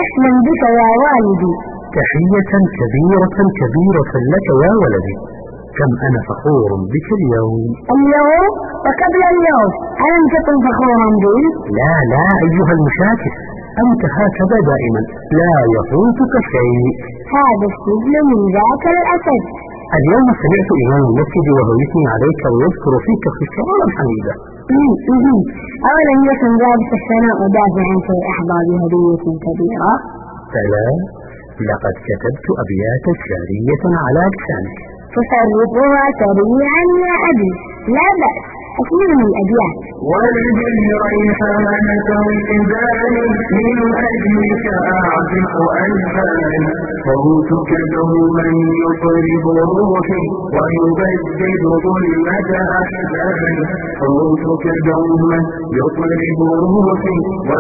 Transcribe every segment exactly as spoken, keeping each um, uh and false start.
أهلا بك يا والدي. تحية كبيرة كبيرة لك يا ولدي، كم أنا فخور بك اليوم. اليوم وقبل اليوم ألم تكن فخورا بي؟ لا لا أيها المشاكس، أنت هكذا دائما، لا يفوتك شيء. هذا السجن من ذاك الأسد. اليوم سمعت إمام المسجد وهو يثني عليك ويذكر فيك خصالا حميدة. أولم يكن ذلك الثناء دافعا كي أحظى بهدية كبيرة؟ فلا، لقد كتبت أبياتا شعرية على لسانك. تصرفها سريعا يا أبي. لا بأس، أكملني الأبيات. ولدي ريحانة الإنسان من أجلك أعزف ألحان، صوتك دوما يطرب روحي ويبدد ظلمة أحزاني، صوتك دوما يطرب روحي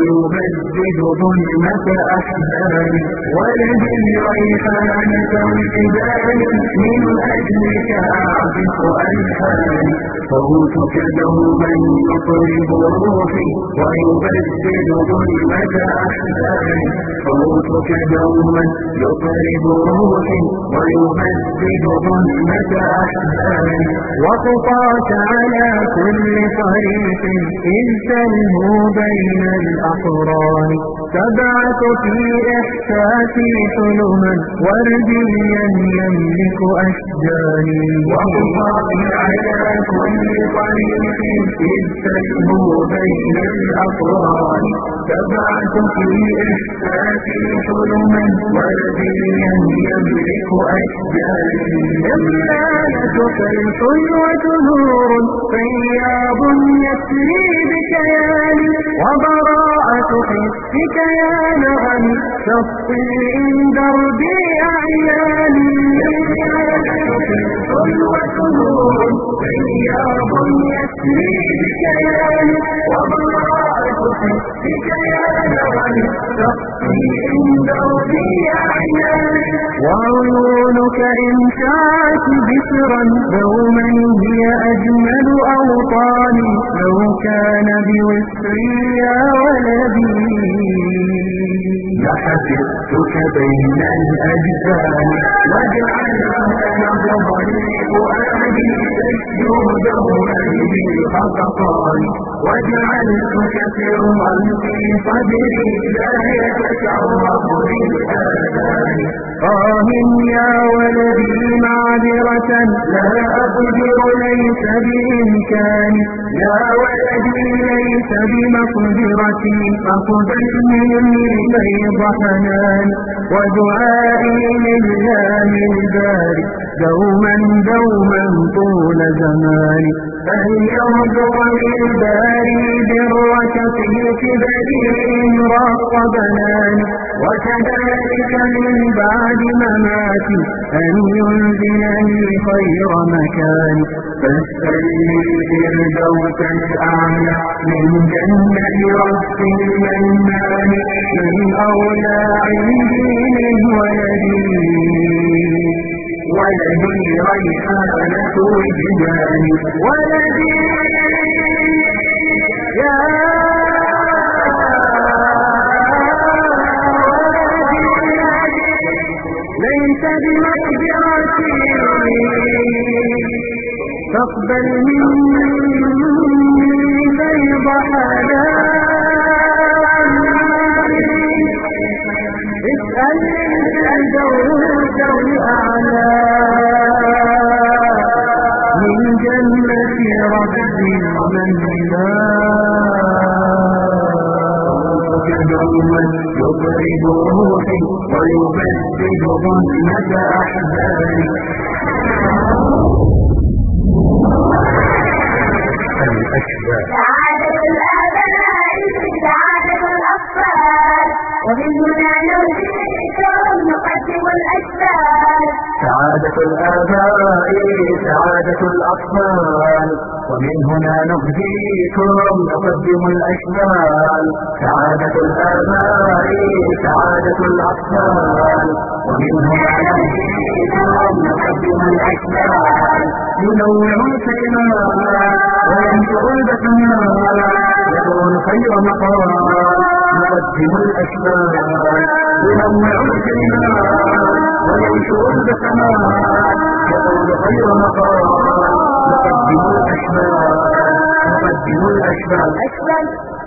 ويبدد ظلمة أحزاني. ولدي ريحانة الإنسان من أجلك أعزف ألحان، صوتك دوما يطرب روحي ويبدد ظلمة أحزاني، صوتك دوما يطرب روحي ويبدد ظلمة أحزاني. وخطاك على كل طريق إذ تلهو بين الأقران، تبعث في إحساسي حلما ورديا يملك أشجاني. وخطاك على كل طريق إذ تلهو بين الأقران، تبعث في إحساسي حلما ورديا يملك أشجاني. إملالتك الحلوة نور طياب يسري بكياني، وبراءة حسك يا نغم تسطي إن دربي أعياني. إملالتك الحلوة نور طياب يسري بكياني، وبراءة حسك يا نغم تسطي إن دربي أعياني. وعيونك إن شاءت بشرا دوما هي أجمل أوطاني، لو كان بوسري يا ولدي لحفظتك بين الأجفان، وجعلتك نبضا لفؤادي تشجو دوما بالخططان، وجعلتك سرا في صدري لا يتشرف بالآذان. آه يا ولدي معذرة لا أقدر ليس بإمكاني، يا ولدي ليس بمقدرتي، فاقبل مني فيض حنان ودعائي لله الباري دوما دوما طول زماني. فليرزق الباري برك في كبري إن راق بناني، وكذلك من بعد مماتي أن ينزلني خير مكاني. فاسأل الفردوس الأعلى من جنة رب المنان، من أولى عندي من ولدي ولدي ريحانة وجداني. ولدي يا ليس بمقدرتي، فاقبل مني فيض حناني. اسأل الفردوس الأعلى من جنة رب المنان، دوما يطرب روحي ويبدد ظلمة أحزاني. الأشباه. سعادة الآباء سعادة الأطفال، ومن هنا نرجيكم نقدم الأشبال. سعادة الآباء سعادة الأطفال، ومن هنا نهديكم نقدم الأشبال. سعادة الآباء سعادة الأطفال، ومن هنا نهديكم نقدم الأشبال. ينوع الكلمات وينشر البسمات، يكون خير مقال نقدم الأشبال ينوع الكلمات وينشر البسمات يقول خير مقال نقدم الأشبال نقدم الأشبال